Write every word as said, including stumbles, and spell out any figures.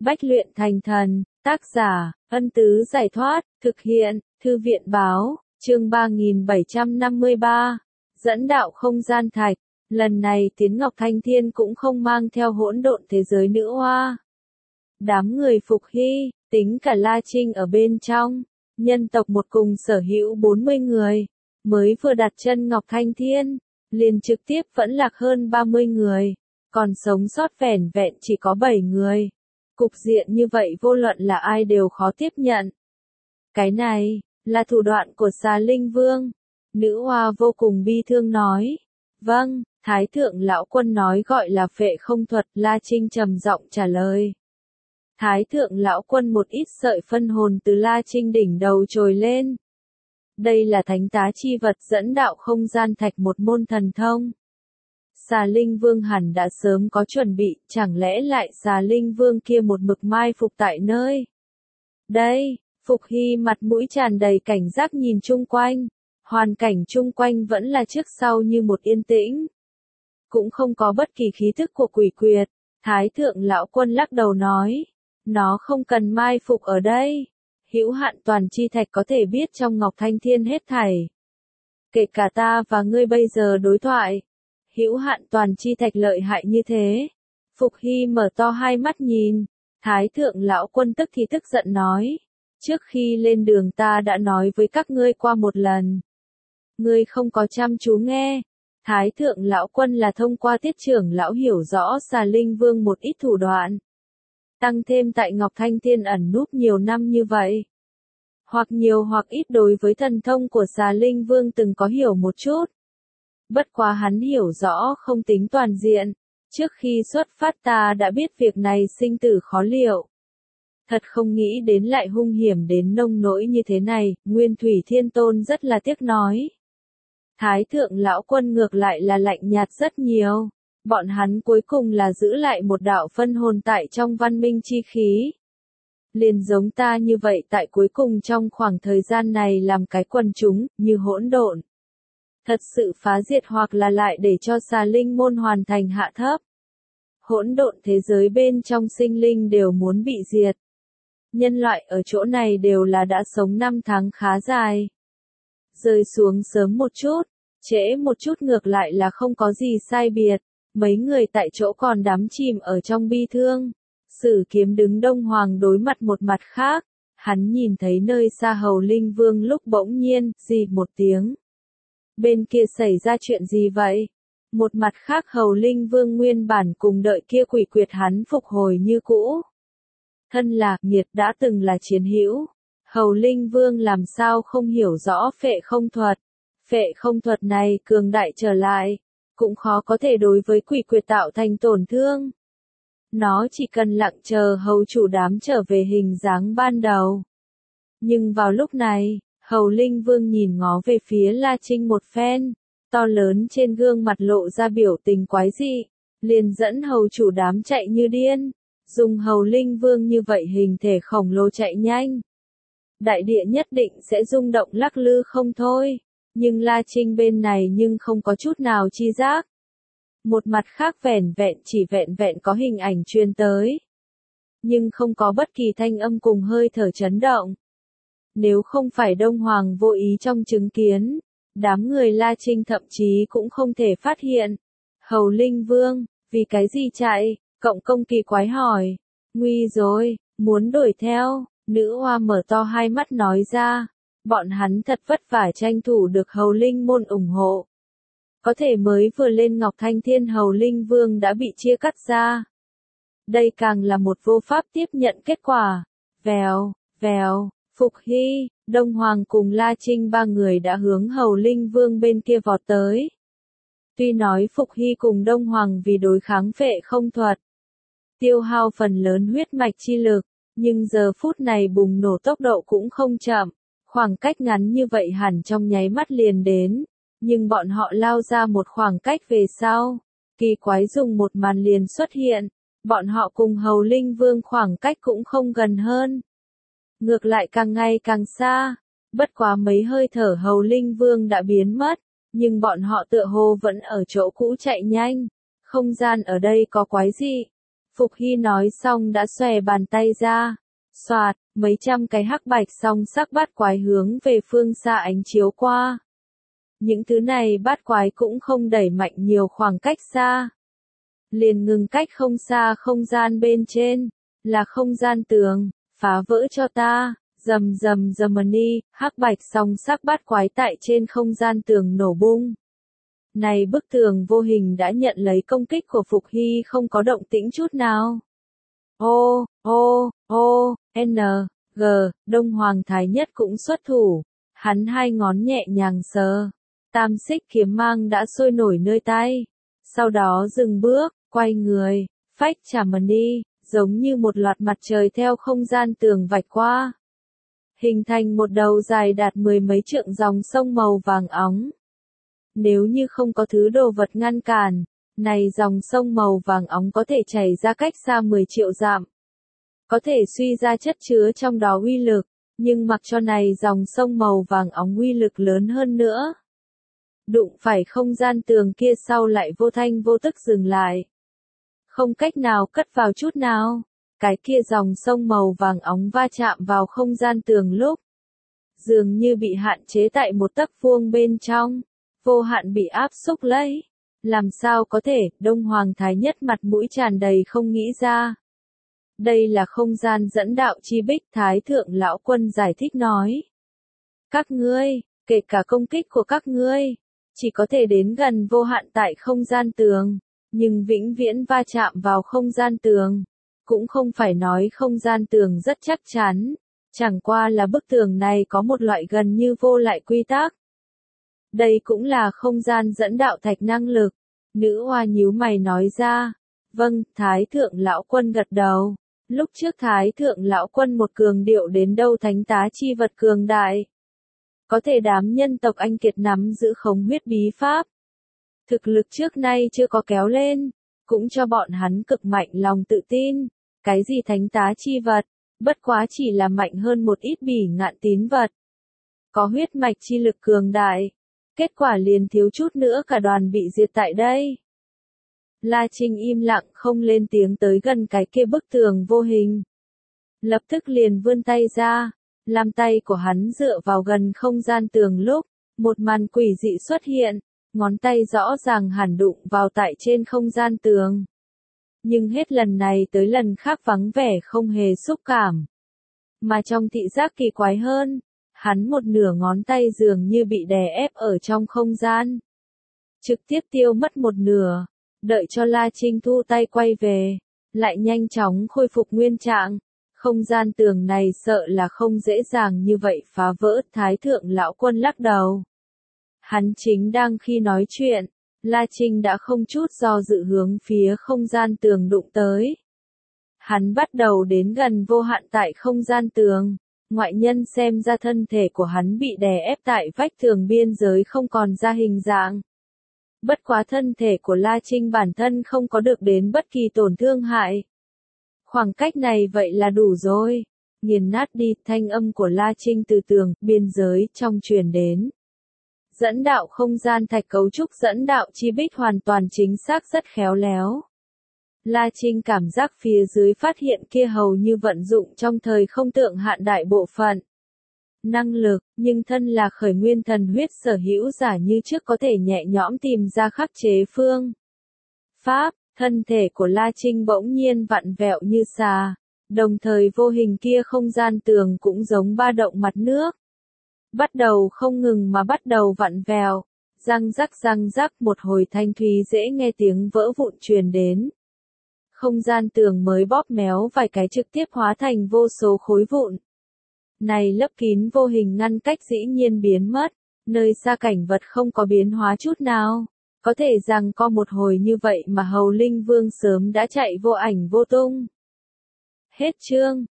bách luyện thành thần, tác giả, Ân Tứ Giải Thoát, thực hiện, Thư viện Báo, chương ba nghìn bảy trăm năm mươi ba, dẫn đạo không gian thạch. Lần này Tiến Ngọc Thanh Thiên cũng không mang theo hỗn độn thế giới nữ hoa. Đám người Phục Hy, tính cả La Trinh ở bên trong, nhân tộc một cùng sở hữu bốn mươi người, mới vừa đặt chân Ngọc Thanh Thiên, liền trực tiếp vẫn lạc hơn ba mươi người, còn sống sót vẻn vẹn chỉ có bảy người. Cục diện như vậy vô luận là ai đều khó tiếp nhận. Cái này, là thủ đoạn của Xà Linh Vương. Nữ hoa vô cùng bi thương nói. Vâng, Thái thượng lão quân nói gọi là phệ không thuật, La Trinh trầm giọng trả lời. Thái thượng lão quân một ít sợi phân hồn từ La Trinh đỉnh đầu trồi lên. Đây là thánh tá chi vật dẫn đạo không gian thạch một môn thần thông. Xà Linh Vương hẳn đã sớm có chuẩn bị, chẳng lẽ lại Xà Linh Vương kia một mực mai phục tại nơi. Đây, Phục Hy mặt mũi tràn đầy cảnh giác nhìn chung quanh, hoàn cảnh chung quanh vẫn là trước sau như một yên tĩnh. Cũng không có bất kỳ khí thức của quỷ quyệt, Thái thượng lão quân lắc đầu nói, nó không cần mai phục ở đây. Hữu hạn toàn chi thạch có thể biết trong Ngọc Thanh Thiên hết thảy. Kể cả ta và ngươi bây giờ đối thoại. Hữu hạn toàn chi thạch lợi hại như thế. Phục Hy mở to hai mắt nhìn. Thái thượng lão quân tức thì tức giận nói. Trước khi lên đường ta đã nói với các ngươi qua một lần. Ngươi không có chăm chú nghe. Thái thượng lão quân là thông qua tiết trưởng lão hiểu rõ Xà Linh Vương một ít thủ đoạn. Tăng thêm tại Ngọc Thanh Thiên ẩn núp nhiều năm như vậy. Hoặc nhiều hoặc ít đối với thần thông của Xà Linh Vương từng có hiểu một chút. Bất quá hắn hiểu rõ không tính toàn diện. Trước khi xuất phát ta đã biết việc này sinh tử khó liệu. Thật không nghĩ đến lại hung hiểm đến nông nỗi như thế này, Nguyên Thủy Thiên Tôn rất là tiếc nói. Thái thượng lão quân ngược lại là lạnh nhạt rất nhiều. Bọn hắn cuối cùng là giữ lại một đạo phân hồn tại trong văn minh chi khí. Liền giống ta như vậy tại cuối cùng trong khoảng thời gian này làm cái quần chúng, như hỗn độn. Thật sự phá diệt hoặc là lại để cho Xà Linh môn hoàn thành hạ thấp. Hỗn độn thế giới bên trong sinh linh đều muốn bị diệt. Nhân loại ở chỗ này đều là đã sống năm tháng khá dài. Rơi xuống sớm một chút, trễ một chút ngược lại là không có gì sai biệt. Mấy người tại chỗ còn đắm chìm ở trong bi thương. Sử Kiếm đứng Đông Hoàng đối mặt một mặt khác. Hắn nhìn thấy nơi xa Hầu Linh Vương lúc bỗng nhiên, gì một tiếng. Bên kia xảy ra chuyện gì vậy? Một mặt khác Hầu Linh Vương nguyên bản cùng đợi kia quỷ quyệt hắn phục hồi như cũ. Thân là, nghiệt đã từng là chiến hữu. Hầu Linh Vương làm sao không hiểu rõ phệ không thuật. Phệ không thuật này cường đại trở lại. Cũng khó có thể đối với quỷ quyệt tạo thành tổn thương. Nó chỉ cần lặng chờ hầu chủ đám trở về hình dáng ban đầu. Nhưng vào lúc này, Hầu Linh Vương nhìn ngó về phía La Trinh một phen, to lớn trên gương mặt lộ ra biểu tình quái dị, liền dẫn hầu chủ đám chạy như điên, dùng Hầu Linh Vương như vậy hình thể khổng lồ chạy nhanh. Đại địa nhất định sẽ rung động lắc lư không thôi. Nhưng La Trinh bên này nhưng không có chút nào chi giác. Một mặt khác vẻn vẹn chỉ vẹn vẹn có hình ảnh truyền tới. Nhưng không có bất kỳ thanh âm cùng hơi thở chấn động. Nếu không phải Đông Hoàng vô ý trong chứng kiến, đám người La Trinh thậm chí cũng không thể phát hiện. Hầu Linh Vương, vì cái gì chạy? Cộng công kỳ quái hỏi. Nguy rồi, muốn đuổi theo, nữ hoa mở to hai mắt nói ra. Bọn hắn thật vất vả tranh thủ được Hầu Linh môn ủng hộ. Có thể mới vừa lên Ngọc Thanh Thiên Hầu Linh Vương đã bị chia cắt ra. Đây càng là một vô pháp tiếp nhận kết quả. Vèo, vèo, Phục Hy, Đông Hoàng cùng La Trinh ba người đã hướng Hầu Linh Vương bên kia vọt tới. Tuy nói Phục Hy cùng Đông Hoàng vì đối kháng phệ không thuật. Tiêu hao phần lớn huyết mạch chi lực, nhưng giờ phút này bùng nổ tốc độ cũng không chậm. Khoảng cách ngắn như vậy hẳn trong nháy mắt liền đến, nhưng bọn họ lao ra một khoảng cách về sau, kỳ quái dùng một màn liền xuất hiện, bọn họ cùng Hầu Linh Vương khoảng cách cũng không gần hơn. Ngược lại càng ngày càng xa, bất quá mấy hơi thở Hầu Linh Vương đã biến mất, nhưng bọn họ tựa hồ vẫn ở chỗ cũ chạy nhanh, không gian ở đây có quái gì. Phục Hy nói xong đã xòe bàn tay ra. Soạt, mấy trăm cái hắc bạch song sắc bát quái hướng về phương xa ánh chiếu qua. Những thứ này bát quái cũng không đẩy mạnh nhiều khoảng cách xa. Liền ngừng cách không xa không gian bên trên, là không gian tường, phá vỡ cho ta, rầm rầm rầm ni, hắc bạch song sắc bát quái tại trên không gian tường nổ bung. Này bức tường vô hình đã nhận lấy công kích của Phục Hy không có động tĩnh chút nào. Ô, ô, ô, N, G, Đông Hoàng Thái Nhất cũng xuất thủ, hắn hai ngón nhẹ nhàng sờ, tam xích kiếm mang đã sôi nổi nơi tay, sau đó dừng bước, quay người, phách chạm đi, giống như một loạt mặt trời theo không gian tường vạch qua, hình thành một đầu dài đạt mười mấy trượng dòng sông màu vàng óng. Nếu như không có thứ đồ vật ngăn cản, này dòng sông màu vàng óng có thể chảy ra cách xa mười triệu dặm. Có thể suy ra chất chứa trong đó uy lực, nhưng mặc cho này dòng sông màu vàng óng uy lực lớn hơn nữa. Đụng phải không gian tường kia sau lại vô thanh vô tức dừng lại. Không cách nào cất vào chút nào, cái kia dòng sông màu vàng óng va chạm vào không gian tường lúc. Dường như bị hạn chế tại một tấc vuông bên trong, vô hạn bị áp xúc lấy. Làm sao có thể, Đông Hoàng Thái Nhất mặt mũi tràn đầy không nghĩ ra. Đây là không gian dẫn đạo chi bích, Thái Thượng Lão Quân giải thích nói. Các ngươi, kể cả công kích của các ngươi, chỉ có thể đến gần vô hạn tại không gian tường, nhưng vĩnh viễn va chạm vào không gian tường. Cũng không phải nói không gian tường rất chắc chắn, chẳng qua là bức tường này có một loại gần như vô lại quy tắc. Đây cũng là không gian dẫn đạo thạch năng lực. Nữ hoa nhíu mày nói ra. Vâng, Thái Thượng Lão Quân gật đầu. Lúc trước Thái Thượng Lão Quân một cường điệu đến đâu thánh tá chi vật cường đại. Có thể đám nhân tộc Anh Kiệt nắm giữ khống huyết bí pháp. Thực lực trước nay chưa có kéo lên, cũng cho bọn hắn cực mạnh lòng tự tin. Cái gì thánh tá chi vật, bất quá chỉ là mạnh hơn một ít bỉ ngạn tín vật. Có huyết mạch chi lực cường đại. Kết quả liền thiếu chút nữa cả đoàn bị diệt tại đây. La Trinh im lặng không lên tiếng tới gần cái kia bức tường vô hình. Lập tức liền vươn tay ra, làm tay của hắn dựa vào gần không gian tường lúc, một màn quỷ dị xuất hiện, ngón tay rõ ràng hẳn đụng vào tại trên không gian tường. Nhưng hết lần này tới lần khác vắng vẻ không hề xúc cảm. Mà trong thị giác kỳ quái hơn, hắn một nửa ngón tay dường như bị đè ép ở trong không gian. Trực tiếp tiêu mất một nửa, đợi cho La Trinh thu tay quay về, lại nhanh chóng khôi phục nguyên trạng. Không gian tường này sợ là không dễ dàng như vậy phá vỡ. Thái Thượng Lão Quân lắc đầu. Hắn chính đang khi nói chuyện, La Trinh đã không chút do dự hướng phía không gian tường đụng tới. Hắn bắt đầu đến gần vô hạn tại không gian tường. Ngoại nhân xem ra thân thể của hắn bị đè ép tại vách tường biên giới không còn ra hình dạng. Bất quá thân thể của La Trinh bản thân không có được đến bất kỳ tổn thương hại. Khoảng cách này vậy là đủ rồi. Nghiền nát đi, thanh âm của La Trinh từ tường, biên giới, trong truyền đến. Dẫn đạo không gian thạch cấu trúc dẫn đạo chi bích hoàn toàn chính xác rất khéo léo. La Trinh cảm giác phía dưới phát hiện kia hầu như vận dụng trong thời không tượng hạn đại bộ phận. Năng lực, nhưng thân là khởi nguyên thần huyết sở hữu giả như trước có thể nhẹ nhõm tìm ra khắc chế phương. Pháp, thân thể của La Trinh bỗng nhiên vặn vẹo như xà, đồng thời vô hình kia không gian tường cũng giống ba động mặt nước. Bắt đầu không ngừng mà bắt đầu vặn vẹo, răng rắc răng rắc một hồi thanh thúy dễ nghe tiếng vỡ vụn truyền đến. Không gian tường mới bóp méo vài cái trực tiếp hóa thành vô số khối vụn. Này lấp kín vô hình ngăn cách dĩ nhiên biến mất, nơi xa cảnh vật không có biến hóa chút nào. Có thể rằng có một hồi như vậy mà Hầu Linh Vương sớm đã chạy vô ảnh vô tung. Hết chương.